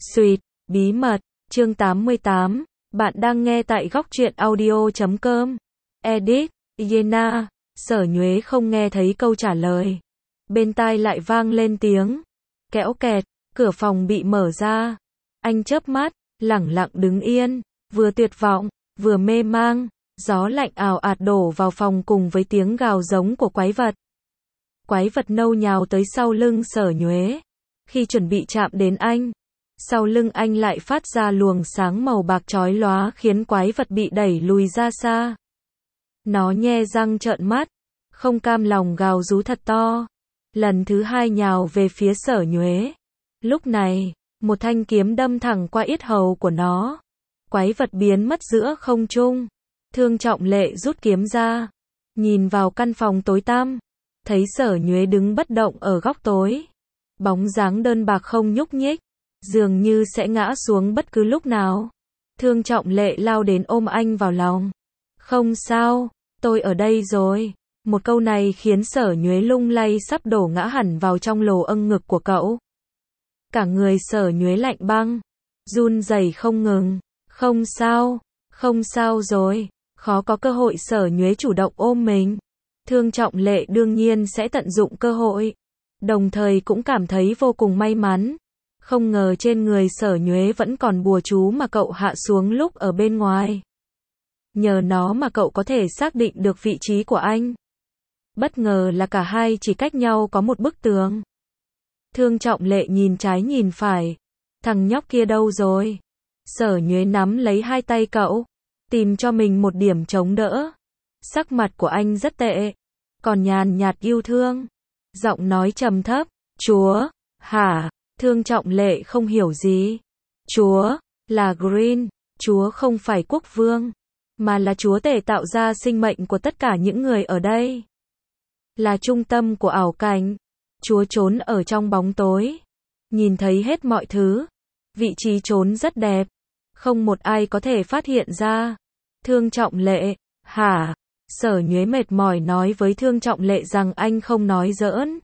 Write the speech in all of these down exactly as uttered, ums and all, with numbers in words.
Sweet, bí mật, chương tám mươi tám, bạn đang nghe tại góc truyện audio chấm com. Edit, Yena, Sở Nhuế không nghe thấy câu trả lời. Bên tai lại vang lên tiếng kéo kẹt, cửa phòng bị mở ra. Anh chớp mắt, lẳng lặng đứng yên, vừa tuyệt vọng, vừa mê mang. Gió lạnh ào ạt đổ vào phòng cùng với tiếng gào giống của quái vật. Quái vật nâu nhào tới sau lưng Sở Nhuế. Khi chuẩn bị chạm đến anh, sau lưng anh lại phát ra luồng sáng màu bạc chói lóa khiến quái vật bị đẩy lùi ra xa. Nó nhe răng trợn mắt, không cam lòng gào rú thật to. Lần thứ hai nhào về phía Sở Nhuế. Lúc này, một thanh kiếm đâm thẳng qua yết hầu của nó. Quái vật biến mất giữa không trung. Thương Trọng Lệ rút kiếm ra, nhìn vào căn phòng tối tăm, thấy Sở Nhuế đứng bất động ở góc tối. Bóng dáng đơn bạc không nhúc nhích, dường như sẽ ngã xuống bất cứ lúc nào. Thương Trọng Lệ lao đến ôm anh vào lòng. Không sao, tôi ở đây rồi. Một câu này khiến Sở Nhuế lung lay sắp đổ ngã hẳn vào trong lồ âng ngực của cậu. Cả người Sở Nhuế lạnh băng, run rẩy không ngừng. Không sao, không sao rồi. Khó có cơ hội Sở Nhuế chủ động ôm mình. Thương Trọng Lệ đương nhiên sẽ tận dụng cơ hội. Đồng thời cũng cảm thấy vô cùng may mắn. Không ngờ trên người Sở Nhuế vẫn còn bùa chú mà cậu hạ xuống lúc ở bên ngoài. Nhờ nó mà cậu có thể xác định được vị trí của anh. Bất ngờ là cả hai chỉ cách nhau có một bức tường. Thương Trọng Lệ nhìn trái nhìn phải. Thằng nhóc kia đâu rồi? Sở Nhuế nắm lấy hai tay cậu, tìm cho mình một điểm chống đỡ. Sắc mặt của anh rất tệ, còn nhàn nhạt yêu thương. Giọng nói trầm thấp, chúa, hả? Thương Trọng Lệ không hiểu gì. Chúa, là Green, chúa không phải quốc vương, mà là chúa tể tạo ra sinh mệnh của tất cả những người ở đây. Là trung tâm của ảo cảnh, chúa trốn ở trong bóng tối, nhìn thấy hết mọi thứ. Vị trí trốn rất đẹp, không một ai có thể phát hiện ra. Thương Trọng Lệ, hả? Sở Nhuế mệt mỏi nói với Thương Trọng Lệ rằng anh không nói giỡn.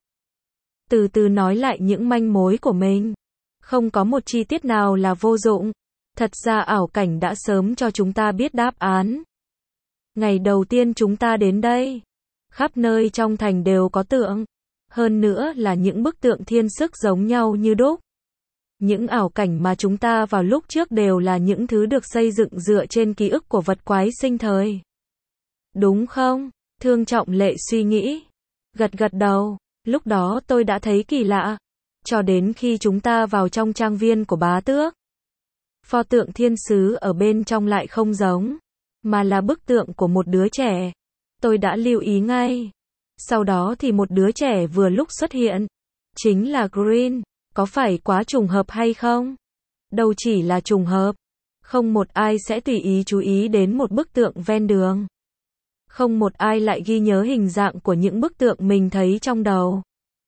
Từ từ nói lại những manh mối của mình. Không có một chi tiết nào là vô dụng. Thật ra ảo cảnh đã sớm cho chúng ta biết đáp án. Ngày đầu tiên chúng ta đến đây, khắp nơi trong thành đều có tượng. Hơn nữa là những bức tượng thiên sức giống nhau như đúc. Những ảo cảnh mà chúng ta vào lúc trước đều là những thứ được xây dựng dựa trên ký ức của vật quái sinh thời. Đúng không? Thương Trọng Lệ suy nghĩ. Gật gật đầu. Lúc đó tôi đã thấy kỳ lạ. Cho đến khi chúng ta vào trong trang viên của bá tước. Pho tượng thiên sứ ở bên trong lại không giống, mà là bức tượng của một đứa trẻ. Tôi đã lưu ý ngay. Sau đó thì một đứa trẻ vừa lúc xuất hiện. Chính là Green. Có phải quá trùng hợp hay không? Đâu chỉ là trùng hợp. Không một ai sẽ tùy ý chú ý đến một bức tượng ven đường. Không một ai lại ghi nhớ hình dạng của những bức tượng mình thấy trong đầu.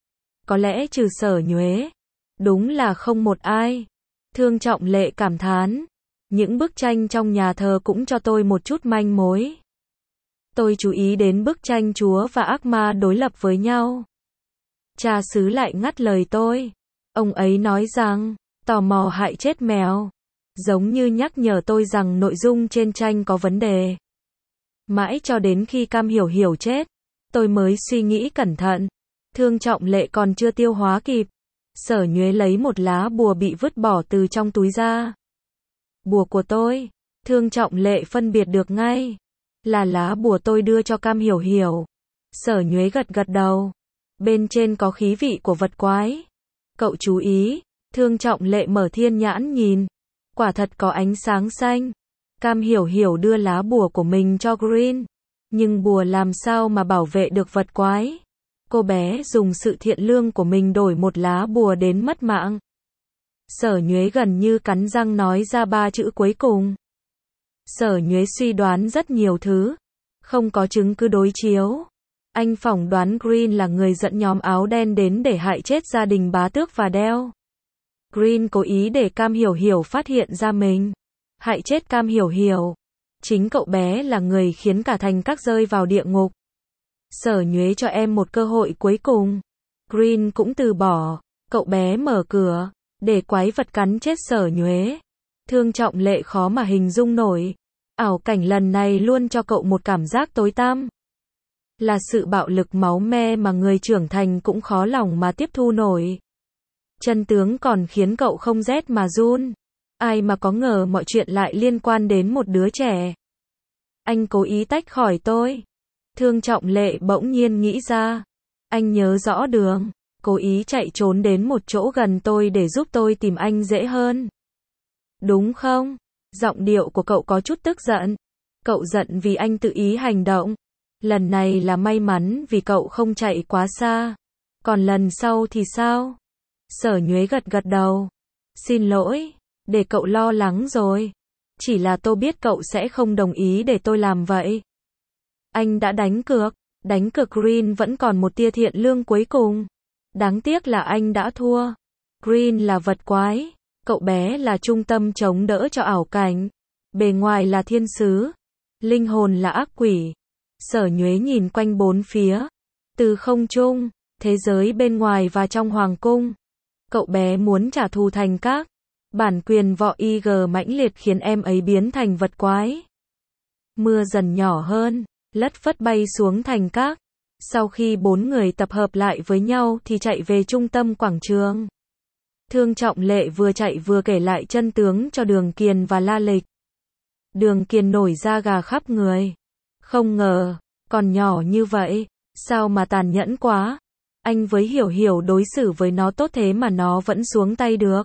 Có lẽ trừ Sở Nhuế. Đúng là không một ai. Thương Trọng Lệ cảm thán. Những bức tranh trong nhà thờ cũng cho tôi một chút manh mối. Tôi chú ý đến bức tranh chúa và ác ma đối lập với nhau. Cha xứ lại ngắt lời tôi. Ông ấy nói rằng, tò mò hại chết mèo. Giống như nhắc nhở tôi rằng nội dung trên tranh có vấn đề. Mãi cho đến khi Cam Hiểu Hiểu chết, tôi mới suy nghĩ cẩn thận. Thương Trọng Lệ còn chưa tiêu hóa kịp. Sở Nhuế lấy một lá bùa bị vứt bỏ từ trong túi ra. Bùa của tôi. Thương Trọng Lệ phân biệt được ngay. Là lá bùa tôi đưa cho Cam Hiểu Hiểu. Sở Nhuế gật gật đầu. Bên trên có khí vị của vật quái. Cậu chú ý. Thương Trọng Lệ mở thiên nhãn nhìn. Quả thật có ánh sáng xanh. Cam Hiểu Hiểu đưa lá bùa của mình cho Green. Nhưng bùa làm sao mà bảo vệ được vật quái? Cô bé dùng sự thiện lương của mình đổi một lá bùa đến mất mạng. Sở Nhuế gần như cắn răng nói ra ba chữ cuối cùng. Sở Nhuế suy đoán rất nhiều thứ. Không có chứng cứ đối chiếu. Anh phỏng đoán Green là người dẫn nhóm áo đen đến để hại chết gia đình bá tước và Dell. Green cố ý để Cam Hiểu Hiểu phát hiện ra mình. Hại chết Cam Hiểu Hiểu. Chính cậu bé là người khiến cả thành các rơi vào địa ngục. Sở Nhuế cho em một cơ hội cuối cùng. Green cũng từ bỏ. Cậu bé mở cửa. để quái vật cắn chết Sở Nhuế. Thương Trọng Lệ khó mà hình dung nổi. Ảo cảnh lần này luôn cho cậu một cảm giác tối tăm. Là sự bạo lực máu me mà người trưởng thành cũng khó lòng mà tiếp thu nổi. Chân tướng còn khiến cậu không rét mà run. Ai mà có ngờ mọi chuyện lại liên quan đến một đứa trẻ. Anh cố ý tách khỏi tôi. Thương Trọng Lệ bỗng nhiên nghĩ ra. Anh nhớ rõ đường. Cố ý chạy trốn đến một chỗ gần tôi để giúp tôi tìm anh dễ hơn. Đúng không? Giọng điệu của cậu có chút tức giận. Cậu giận vì anh tự ý hành động. Lần này là may mắn vì cậu không chạy quá xa. Còn lần sau thì sao? Sở Nhuế gật gật đầu. Xin lỗi, để cậu lo lắng rồi. Chỉ là tôi biết cậu sẽ không đồng ý để tôi làm vậy. Anh đã đánh cược. Đánh cược Green vẫn còn một tia thiện lương cuối cùng. Đáng tiếc là anh đã thua. Green là vật quái. Cậu bé là trung tâm chống đỡ cho ảo cảnh. Bề ngoài là thiên sứ. Linh hồn là ác quỷ. Sở Nhuế nhìn quanh bốn phía. Từ không trung, thế giới bên ngoài và trong hoàng cung. Cậu bé muốn trả thù Thành Các. Bản quyền võ i giê mãnh liệt khiến em ấy biến thành vật quái. Mưa dần nhỏ hơn, lất phất bay xuống Thành Các. Sau khi bốn người tập hợp lại với nhau thì chạy về trung tâm quảng trường. Thương Trọng Lệ vừa chạy vừa kể lại chân tướng cho Đường Kiền và La Lịch. Đường Kiền nổi da gà khắp người. Không ngờ, còn nhỏ như vậy, sao mà tàn nhẫn quá. Anh với Hiểu Hiểu đối xử với nó tốt thế mà nó vẫn xuống tay được.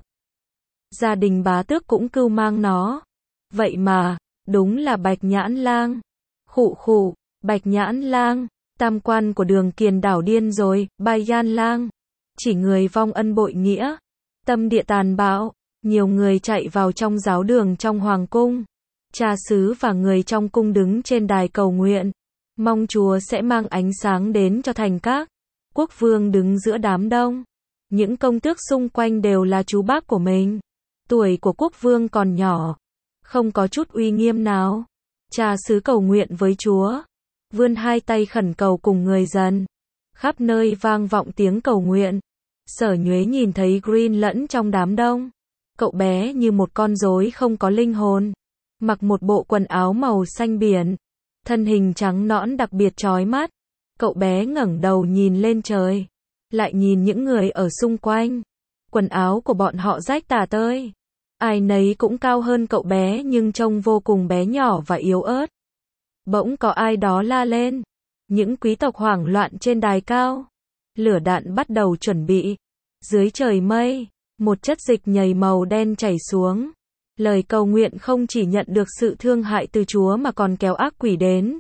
Gia đình bá tước cũng cưu mang nó. Vậy mà, đúng là Bạch Nhãn Lang. Khụ khụ, Bạch Nhãn Lang, tam quan của Đường Kiền đảo điên rồi, Bai Yan Lang. Chỉ người vong ân bội nghĩa. Tâm địa tàn bạo, nhiều người chạy vào trong giáo đường trong hoàng cung. Cha xứ và người trong cung đứng trên đài cầu nguyện. Mong Chúa sẽ mang ánh sáng đến cho Thành Các. Quốc vương đứng giữa đám đông. Những công tước xung quanh đều là chú bác của mình. Tuổi của quốc vương còn nhỏ. Không có chút uy nghiêm nào. Cha xứ cầu nguyện với Chúa. Vươn hai tay khẩn cầu cùng người dân. Khắp nơi vang vọng tiếng cầu nguyện. Sở Nhuế nhìn thấy Green lẫn trong đám đông. Cậu bé như một con rối không có linh hồn. Mặc một bộ quần áo màu xanh biển. Thân hình trắng nõn đặc biệt chói mắt. Cậu bé ngẩng đầu nhìn lên trời. Lại nhìn những người ở xung quanh. Quần áo của bọn họ rách tả tơi. Ai nấy cũng cao hơn cậu bé nhưng trông vô cùng bé nhỏ và yếu ớt. Bỗng có ai đó la lên. Những quý tộc hoảng loạn trên đài cao. Lửa đạn bắt đầu chuẩn bị. Dưới trời mây, một chất dịch nhầy màu đen chảy xuống. Lời cầu nguyện không chỉ nhận được sự thương hại từ Chúa mà còn kéo ác quỷ đến.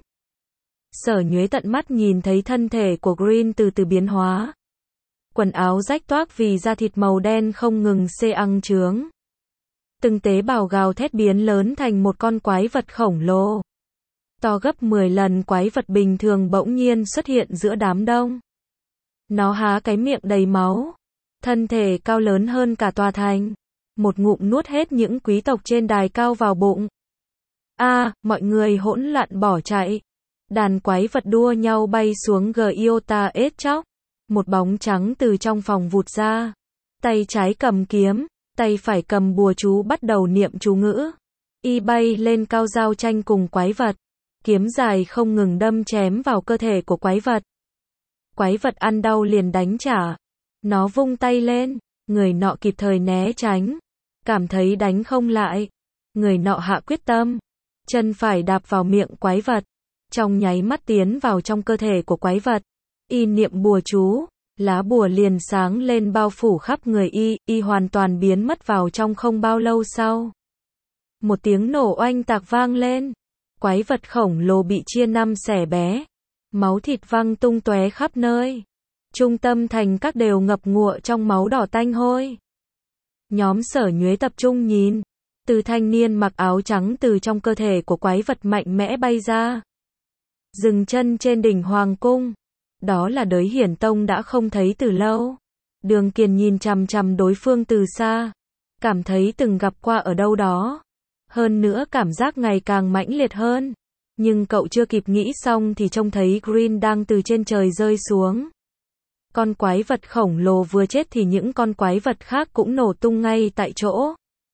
Sở Nhuế tận mắt nhìn thấy thân thể của Green từ từ biến hóa. Quần áo rách toác vì da thịt màu đen không ngừng xê ăng trướng. Từng tế bào gào thét biến lớn thành một con quái vật khổng lồ. To gấp mười lần quái vật bình thường bỗng nhiên xuất hiện giữa đám đông. Nó há cái miệng đầy máu. Thân thể cao lớn hơn cả tòa thành. Một ngụm nuốt hết những quý tộc trên đài cao vào bụng. A, à, mọi người hỗn loạn bỏ chạy. Đàn quái vật đua nhau bay xuống Giota ết chóc. Một bóng trắng từ trong phòng vụt ra. Tay trái cầm kiếm, tay phải cầm bùa chú bắt đầu niệm chú ngữ. Y bay lên cao giao tranh cùng quái vật. Kiếm dài không ngừng đâm chém vào cơ thể của quái vật. Quái vật ăn đau liền đánh trả. Nó vung tay lên, người nọ kịp thời né tránh. Cảm thấy đánh không lại. Người nọ hạ quyết tâm. Chân phải đạp vào miệng quái vật. Trong nháy mắt tiến vào trong cơ thể của quái vật. Y niệm bùa chú. Lá bùa liền sáng lên bao phủ khắp người y. Y hoàn toàn biến mất vào trong không bao lâu sau. Một tiếng nổ oanh tạc vang lên. Quái vật khổng lồ bị chia năm xẻ bé. Máu thịt văng tung tóe khắp nơi. Trung tâm Thành Các đều ngập ngụa trong máu đỏ tanh hôi. Nhóm Sở Nhuế tập trung nhìn. Từ thanh niên mặc áo trắng từ trong cơ thể của quái vật mạnh mẽ bay ra. Dừng chân trên đỉnh hoàng cung. Đó là Đới Hiển Tông đã không thấy từ lâu. Đường Kiền nhìn chằm chằm đối phương từ xa. Cảm thấy từng gặp qua ở đâu đó. Hơn nữa cảm giác ngày càng mãnh liệt hơn. Nhưng cậu chưa kịp nghĩ xong thì trông thấy Green đang từ trên trời rơi xuống. Con quái vật khổng lồ vừa chết thì những con quái vật khác cũng nổ tung ngay tại chỗ.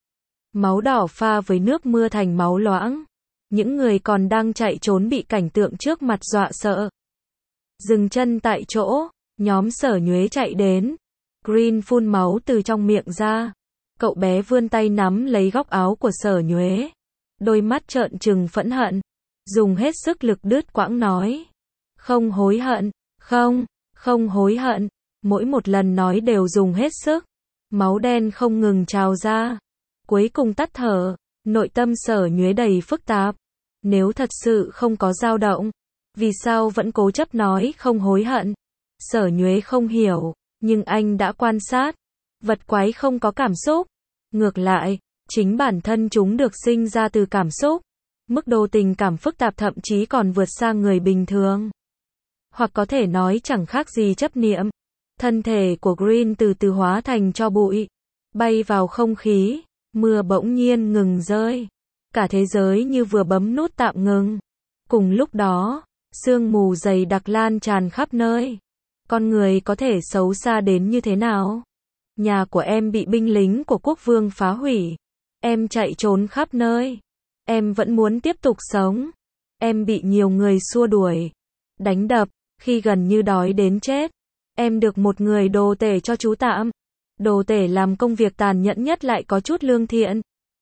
Máu đỏ pha với nước mưa thành máu loãng. Những người còn đang chạy trốn bị cảnh tượng trước mặt dọa sợ. Dừng chân tại chỗ, nhóm Sở Nhuế chạy đến. Green phun máu từ trong miệng ra. Cậu bé vươn tay nắm lấy góc áo của Sở Nhuế. Đôi mắt trợn trừng phẫn hận. Dùng hết sức lực đứt quãng nói. Không hối hận, không, không hối hận. Mỗi một lần nói đều dùng hết sức. Máu đen không ngừng trào ra. Cuối cùng tắt thở. Nội tâm Sở Nhuế đầy phức tạp. Nếu thật sự không có dao động, vì sao vẫn cố chấp nói không hối hận? Sở Nhuế không hiểu, nhưng anh đã quan sát. Vật quái không có cảm xúc. Ngược lại, chính bản thân chúng được sinh ra từ cảm xúc. Mức độ tình cảm phức tạp thậm chí còn vượt xa người bình thường. Hoặc có thể nói chẳng khác gì chấp niệm. Thân thể của Green từ từ hóa thành tro bụi, bay vào không khí, mưa bỗng nhiên ngừng rơi. Cả thế giới như vừa bấm nút tạm ngừng. Cùng lúc đó, sương mù dày đặc lan tràn khắp nơi. Con người có thể xấu xa đến như thế nào? Nhà của em bị binh lính của quốc vương phá hủy. Em chạy trốn khắp nơi. Em vẫn muốn tiếp tục sống. Em bị nhiều người xua đuổi, đánh đập, khi gần như đói đến chết. Em được một người đồ tể cho trú tạm. Đồ tể làm công việc tàn nhẫn nhất lại có chút lương thiện.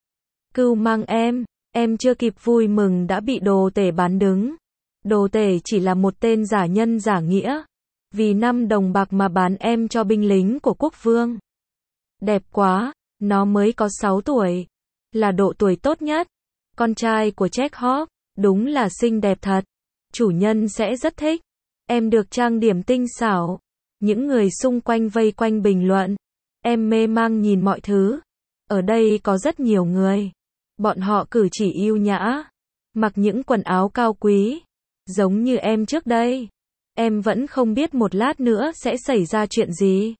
Cưu mang em, em chưa kịp vui mừng đã bị đồ tể bán đứng. Đồ tể chỉ là một tên giả nhân giả nghĩa. Vì năm đồng bạc mà bán em cho binh lính của quốc vương. Đẹp quá, nó mới có sáu tuổi. Là độ tuổi tốt nhất. Con trai của Chekhov, đúng là xinh đẹp thật. Chủ nhân sẽ rất thích. Em được trang điểm tinh xảo. Những người xung quanh vây quanh bình luận. Em mê mang nhìn mọi thứ. Ở đây có rất nhiều người. Bọn họ cử chỉ yêu nhã. Mặc những quần áo cao quý. Giống như em trước đây. Em vẫn không biết một lát nữa sẽ xảy ra chuyện gì.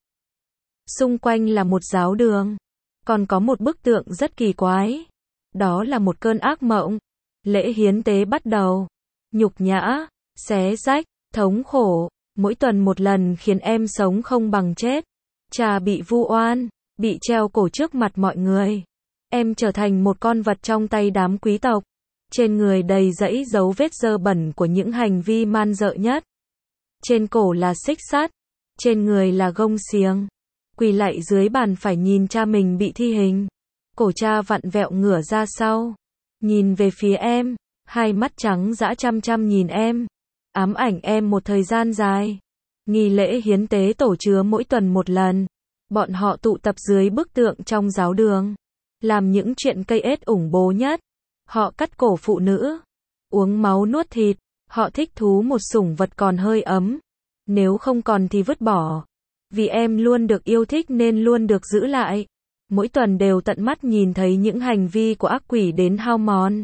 Xung quanh là một giáo đường. Còn có một bức tượng rất kỳ quái. Đó là một cơn ác mộng. Lễ hiến tế bắt đầu. Nhục nhã, xé rách, thống khổ. Mỗi tuần một lần khiến em sống không bằng chết. Cha bị vu oan, bị treo cổ trước mặt mọi người. Em trở thành một con vật trong tay đám quý tộc. Trên người đầy dẫy dấu vết dơ bẩn của những hành vi man dợ nhất. Trên cổ là xích sắt. Trên người là gông xiềng. Quỳ lạy dưới bàn phải nhìn cha mình bị thi hình. Cổ cha vặn vẹo ngửa ra sau. Nhìn về phía em. Hai mắt trắng dã chăm chăm nhìn em. Ám ảnh em một thời gian dài. Nghi lễ hiến tế tổ chứa mỗi tuần một lần. Bọn họ tụ tập dưới bức tượng trong giáo đường. Làm những chuyện cây ết ủng bố nhất. Họ cắt cổ phụ nữ. Uống máu nuốt thịt. Họ thích thú một sủng vật còn hơi ấm. Nếu không còn thì vứt bỏ. Vì em luôn được yêu thích nên luôn được giữ lại. Mỗi tuần đều tận mắt nhìn thấy những hành vi của ác quỷ đến hao mòn.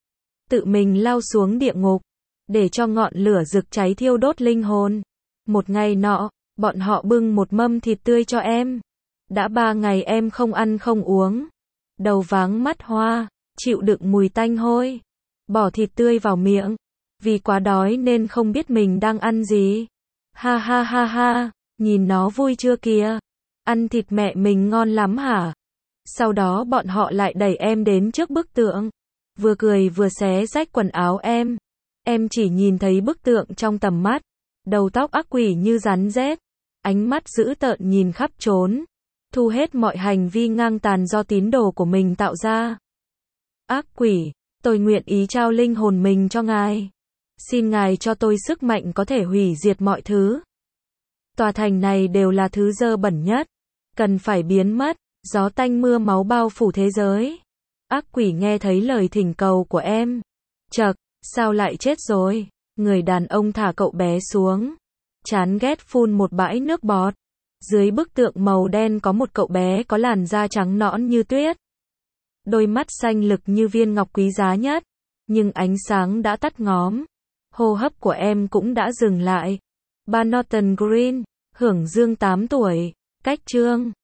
Tự mình lao xuống địa ngục. Để cho ngọn lửa rực cháy thiêu đốt linh hồn. Một ngày nọ, bọn họ bưng một mâm thịt tươi cho em. Đã ba ngày em không ăn không uống. Đầu váng mắt hoa, chịu đựng mùi tanh hôi. Bỏ thịt tươi vào miệng. Vì quá đói nên không biết mình đang ăn gì. Ha ha ha ha, nhìn nó vui chưa kìa. Ăn thịt mẹ mình ngon lắm hả? Sau đó bọn họ lại đẩy em đến trước bức tượng. Vừa cười vừa xé rách quần áo em. Em chỉ nhìn thấy bức tượng trong tầm mắt. Đầu tóc ác quỷ như rắn rết. Ánh mắt dữ tợn nhìn khắp trốn. Thu hết mọi hành vi ngang tàn do tín đồ của mình tạo ra. Ác quỷ, tôi nguyện ý trao linh hồn mình cho ngài. Xin ngài cho tôi sức mạnh có thể hủy diệt mọi thứ. Tòa thành này đều là thứ dơ bẩn nhất. Cần phải biến mất. Gió tanh mưa máu bao phủ thế giới. Ác quỷ nghe thấy lời thỉnh cầu của em. Chậc, sao lại chết rồi? Người đàn ông thả cậu bé xuống. Chán ghét phun một bãi nước bọt. Dưới bức tượng màu đen có một cậu bé có làn da trắng nõn như tuyết. Đôi mắt xanh lực như viên ngọc quý giá nhất. Nhưng ánh sáng đã tắt ngóm. Hô hấp của em cũng đã dừng lại. Ba Norton Green, hưởng dương tám tuổi. Cách chương